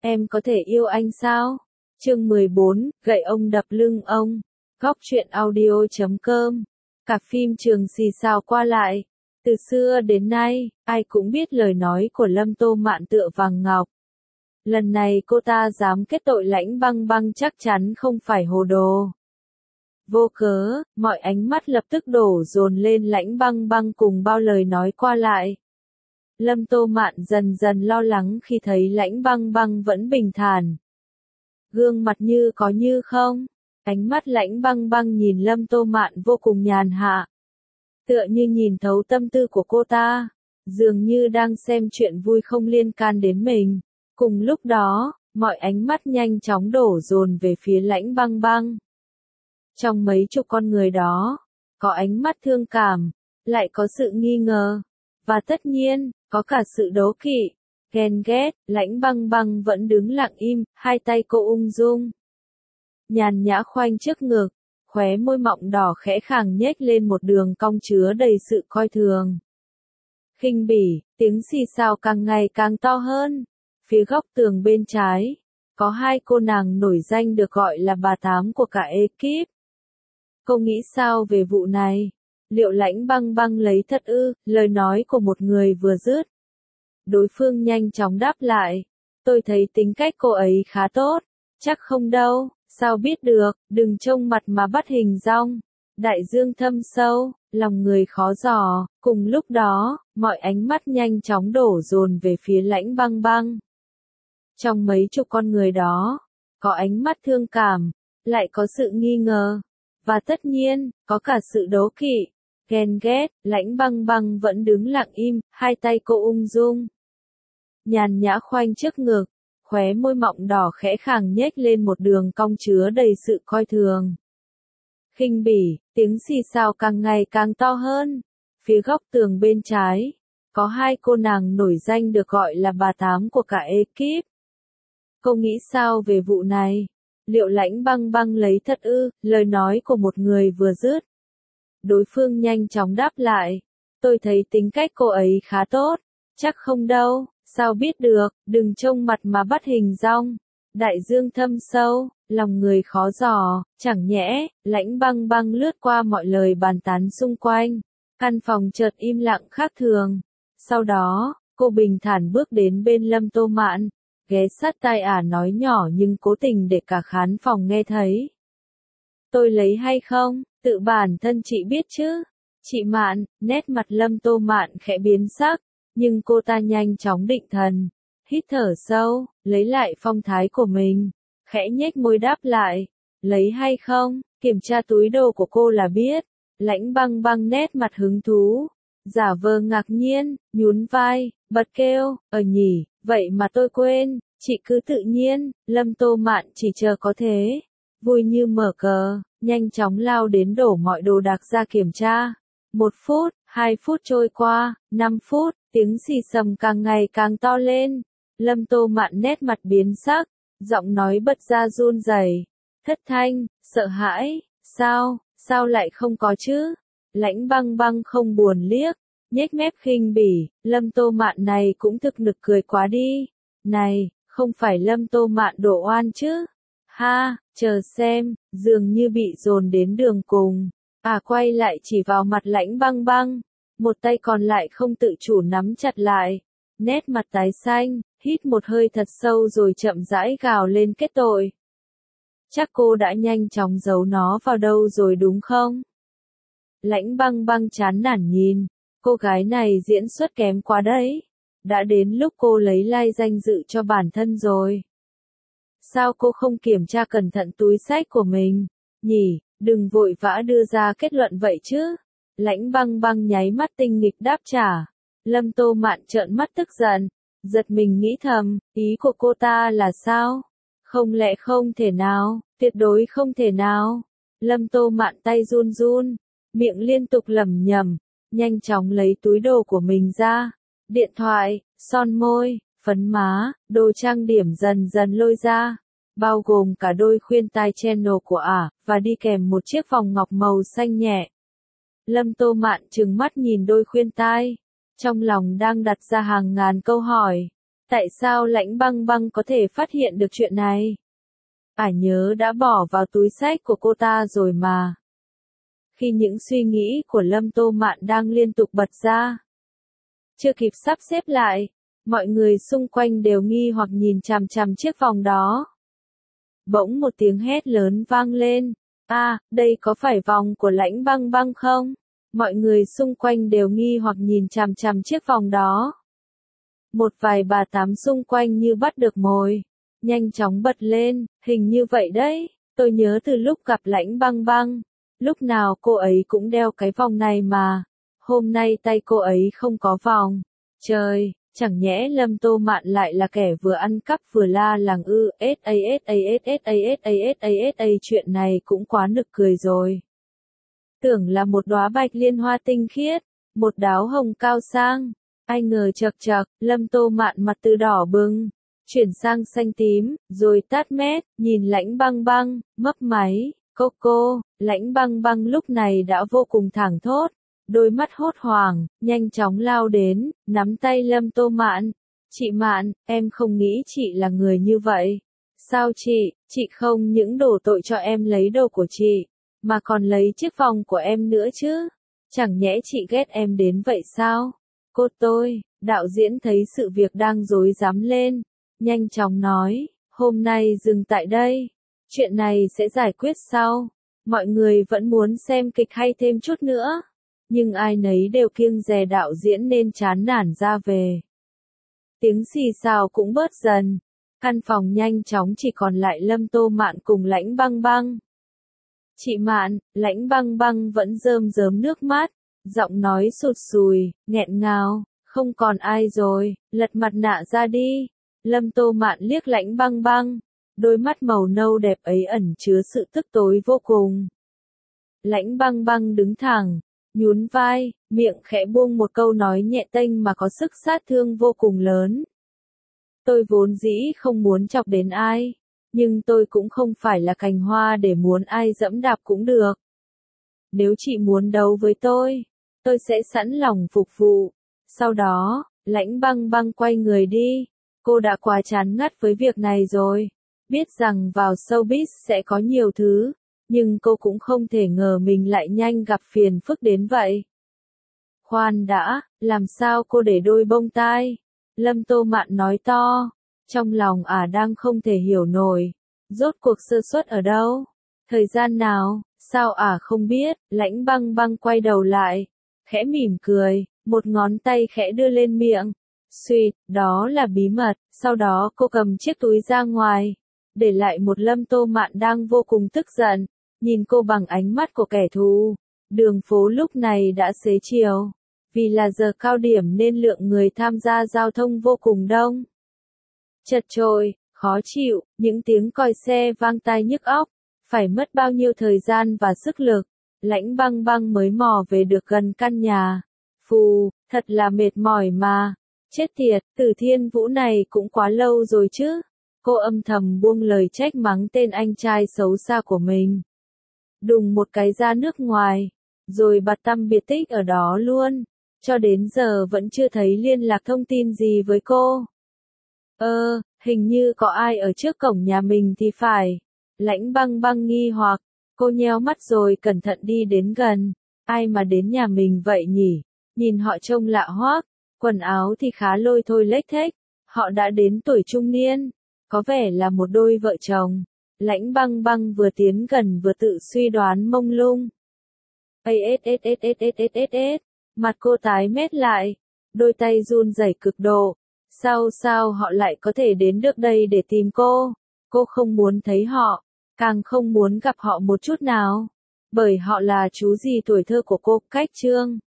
Em có thể yêu anh sao? Chương 14, gậy ông đập lưng ông. Góc truyện audio.com. Cả phim trường xì xào qua lại. Từ xưa đến nay, ai cũng biết lời nói của Lâm Tô Mạn tựa vàng ngọc. Lần này cô ta dám kết tội Lãnh Băng Băng chắc chắn không phải hồ đồ. Vô cớ, mọi ánh mắt lập tức đổ dồn lên Lãnh Băng Băng cùng bao lời nói qua lại. Lâm Tô Mạn dần dần lo lắng khi thấy Lãnh Băng Băng vẫn bình thản. Gương mặt như có như không, ánh mắt Lãnh Băng Băng nhìn Lâm Tô Mạn vô cùng nhàn hạ. Tựa như nhìn thấu tâm tư của cô ta, dường như đang xem chuyện vui không liên can đến mình. Cùng lúc đó, mọi ánh mắt nhanh chóng đổ dồn về phía Lãnh Băng Băng. Trong mấy chục con người đó, có ánh mắt thương cảm, lại có sự nghi ngờ, và tất nhiên, có cả sự đố kỵ, ghen ghét. Lãnh Băng Băng vẫn đứng lặng im, hai tay cô ung dung, nhàn nhã khoanh trước ngực, khóe môi mọng đỏ khẽ khàng nhếch lên một đường cong chứa đầy sự coi thường. Khinh bỉ, tiếng xì xào càng ngày càng to hơn. Phía góc tường bên trái, có hai cô nàng nổi danh được gọi là bà tám của cả ekip. Cô nghĩ sao về vụ này? Liệu Lãnh Băng Băng lấy thật ư? Lời nói của một người vừa dứt, đối phương nhanh chóng đáp lại. Tôi thấy tính cách cô ấy khá tốt. Chắc không đâu, sao biết được, đừng trông mặt mà bắt hình dong. Đại dương thâm sâu, lòng người khó dò. Cùng lúc đó, mọi ánh mắt nhanh chóng đổ dồn về phía Lãnh Băng Băng. Trong mấy chục con người đó, có ánh mắt thương cảm, lại có sự nghi ngờ, và tất nhiên, có cả sự đố kỵ, ghen ghét. Lãnh Băng Băng vẫn đứng lặng im, hai tay cô ung dung, nhàn nhã khoanh trước ngực, khóe môi mọng đỏ khẽ khàng nhếch lên một đường cong chứa đầy sự coi thường. Khinh bỉ, tiếng xì xào càng ngày càng to hơn. Phía góc tường bên trái, có hai cô nàng nổi danh được gọi là bà tám của cả ekip. Cô nghĩ sao về vụ này? Liệu Lãnh Băng Băng lấy thật ư? Lời nói của một người vừa dứt, đối phương nhanh chóng đáp lại. Tôi thấy tính cách cô ấy khá tốt. Chắc không đâu, sao biết được, đừng trông mặt mà bắt hình dong. Đại dương thâm sâu, lòng người khó dò. Chẳng nhẽ, Lãnh Băng Băng lướt qua mọi lời bàn tán xung quanh. Căn phòng chợt im lặng khác thường. Sau đó, cô bình thản bước đến bên Lâm Tô Mạn, ghé sát tai ả nói nhỏ nhưng cố tình để cả khán phòng nghe thấy. Tôi lấy hay không, tự bản thân chị biết chứ. Chị Mạn. Nét mặt Lâm Tô Mạn khẽ biến sắc, nhưng cô ta nhanh chóng định thần, hít thở sâu, lấy lại phong thái của mình, khẽ nhếch môi đáp lại. Lấy hay không, kiểm tra túi đồ của cô là biết. Lãnh Băng Băng nét mặt hứng thú, giả vờ ngạc nhiên, nhún vai, bật kêu, nhỉ, vậy mà tôi quên, chị cứ tự nhiên. Lâm Tô Mạn chỉ chờ có thế, vui như mở cờ, nhanh chóng lao đến đổ mọi đồ đạc ra kiểm tra. 1 phút, 2 phút trôi qua, 5 phút, tiếng xì xầm càng ngày càng to lên. Lâm Tô Mạn nét mặt biến sắc, giọng nói bật ra run rẩy, thất thanh, sợ hãi. Sao lại không có chứ? Lãnh Băng Băng không buồn liếc, nhếch mép khinh bỉ. Lâm Tô Mạn này cũng thực nực cười quá đi. Này, không phải Lâm Tô Mạn đổ oan chứ? Ha, chờ xem. Dường như bị dồn đến đường cùng, quay lại chỉ vào mặt Lãnh Băng Băng, một tay còn lại không tự chủ nắm chặt lại, nét mặt tái xanh, hít một hơi thật sâu rồi chậm rãi gào lên kết tội. Chắc cô đã nhanh chóng giấu nó vào đâu rồi đúng không? Lãnh Băng Băng chán nản nhìn, cô gái này diễn xuất kém quá đấy. Đã đến lúc cô lấy lại danh dự cho bản thân rồi. Sao cô không kiểm tra cẩn thận túi xách của mình, nhỉ? Đừng vội vã đưa ra kết luận vậy chứ. Lãnh Băng Băng nháy mắt tinh nghịch đáp trả. Lâm Tô Mạn trợn mắt tức giận, giật mình nghĩ thầm, ý của cô ta là sao? Không lẽ không thể nào, tuyệt đối không thể nào. Lâm Tô Mạn tay run run, miệng liên tục lẩm nhẩm, nhanh chóng lấy túi đồ của mình ra. Điện thoại, son môi, phấn má, đồ trang điểm dần dần lôi ra, bao gồm cả đôi khuyên tai channel của ả, và đi kèm một chiếc vòng ngọc màu xanh nhẹ. Lâm Tô Mạn trừng mắt nhìn đôi khuyên tai, trong lòng đang đặt ra hàng ngàn câu hỏi. Tại sao Lãnh Băng Băng có thể phát hiện được chuyện này? Nhớ đã bỏ vào túi xách của cô ta rồi mà. Khi những suy nghĩ của Lâm Tô Mạn đang liên tục bật ra, chưa kịp sắp xếp lại, mọi người xung quanh đều nghi hoặc nhìn chằm chằm chiếc vòng đó. Bỗng một tiếng hét lớn vang lên. Đây có phải vòng của Lãnh Băng Băng không? Mọi người xung quanh đều nghi hoặc nhìn chằm chằm chiếc vòng đó. Một vài bà tám xung quanh như bắt được mồi, nhanh chóng bật lên, hình như vậy đấy, tôi nhớ từ lúc gặp Lãnh Băng Băng, lúc nào cô ấy cũng đeo cái vòng này mà, hôm nay tay cô ấy không có vòng. Trời, chẳng nhẽ Lâm Tô Mạn lại là kẻ vừa ăn cắp vừa la làng ư? Chuyện này cũng quá nực cười rồi. Tưởng là một đóa bạch liên hoa tinh khiết, một đáo hồng cao sang, ai ngờ chật chật, Lâm Tô Mạn mặt từ đỏ bừng, chuyển sang xanh tím, rồi tát mét, nhìn Lãnh Băng Băng, mấp máy, cô, Lãnh Băng Băng lúc này đã vô cùng thảng thốt, đôi mắt hốt hoảng, nhanh chóng lao đến, nắm tay Lâm Tô Mạn. Chị Mạn, em không nghĩ chị là người như vậy. Sao chị không những đổ tội cho em lấy đồ của chị, mà còn lấy chiếc vòng của em nữa chứ? Chẳng nhẽ chị ghét em đến vậy sao? Đạo diễn thấy sự việc đang rối rắm lên, nhanh chóng nói, hôm nay dừng tại đây, chuyện này sẽ giải quyết sau. Mọi người vẫn muốn xem kịch hay thêm chút nữa, nhưng ai nấy đều kiêng dè đạo diễn nên chán nản ra về. Tiếng xì xào cũng bớt dần, căn phòng nhanh chóng chỉ còn lại Lâm Tô Mạn cùng Lãnh Băng Băng. Chị Mạn, Lãnh Băng Băng vẫn rơm rớm nước mắt, giọng nói sụt sùi, nghẹn ngào, không còn ai rồi, lật mặt nạ ra đi. Lâm Tô Mạn liếc Lãnh Băng Băng, đôi mắt màu nâu đẹp ấy ẩn chứa sự tức tối vô cùng. Lãnh Băng Băng đứng thẳng, nhún vai, miệng khẽ buông một câu nói nhẹ tênh mà có sức sát thương vô cùng lớn. Tôi vốn dĩ không muốn chọc đến ai, nhưng tôi cũng không phải là cành hoa để muốn ai dẫm đạp cũng được. Nếu chị muốn đấu với tôi sẽ sẵn lòng phục vụ. Sau đó, Lãnh Băng Băng quay người đi. Cô đã quá chán ngắt với việc này rồi. Biết rằng vào showbiz sẽ có nhiều thứ, nhưng cô cũng không thể ngờ mình lại nhanh gặp phiền phức đến vậy. Khoan đã, làm sao cô để đôi bông tai? Lâm Tô Mạn nói to, trong lòng đang không thể hiểu nổi. Rốt cuộc sơ suất ở đâu? Thời gian nào? Sao không biết? Lãnh Băng Băng quay đầu lại, khẽ mỉm cười, một ngón tay khẽ đưa lên miệng. Suýt, đó là bí mật. Sau đó cô cầm chiếc túi ra ngoài, để lại một Lâm Tô Mạn đang vô cùng tức giận, nhìn cô bằng ánh mắt của kẻ thù. Đường phố lúc này đã xế chiều, vì là giờ cao điểm nên lượng người tham gia giao thông vô cùng đông. Chật chội, khó chịu, những tiếng còi xe vang tai nhức óc, phải mất bao nhiêu thời gian và sức lực, Lãnh Băng Băng mới mò về được gần căn nhà. Phù, thật là mệt mỏi mà. Chết tiệt, Từ Thiên Vũ này cũng quá lâu rồi chứ. Cô âm thầm buông lời trách mắng tên anh trai xấu xa của mình. Đùng một cái ra nước ngoài, rồi bặt tăm biệt tích ở đó luôn. Cho đến giờ vẫn chưa thấy liên lạc thông tin gì với cô. Hình như có ai ở trước cổng nhà mình thì phải. Lãnh Băng Băng nghi hoặc, cô nheo mắt rồi cẩn thận đi đến gần. Ai mà đến nhà mình vậy nhỉ? Nhìn họ trông lạ hoắc, quần áo thì khá lôi thôi lếch thếch. Họ đã đến tuổi trung niên, có vẻ là một đôi vợ chồng. Lãnh Băng Băng vừa tiến gần vừa tự suy đoán mông lung. Mặt cô tái mét lại, đôi tay run rẩy cực độ. Sao họ lại có thể đến được đây để tìm cô? Cô không muốn thấy họ, càng không muốn gặp họ một chút nào. Bởi họ là chú gì tuổi thơ của cô, Cách Trương.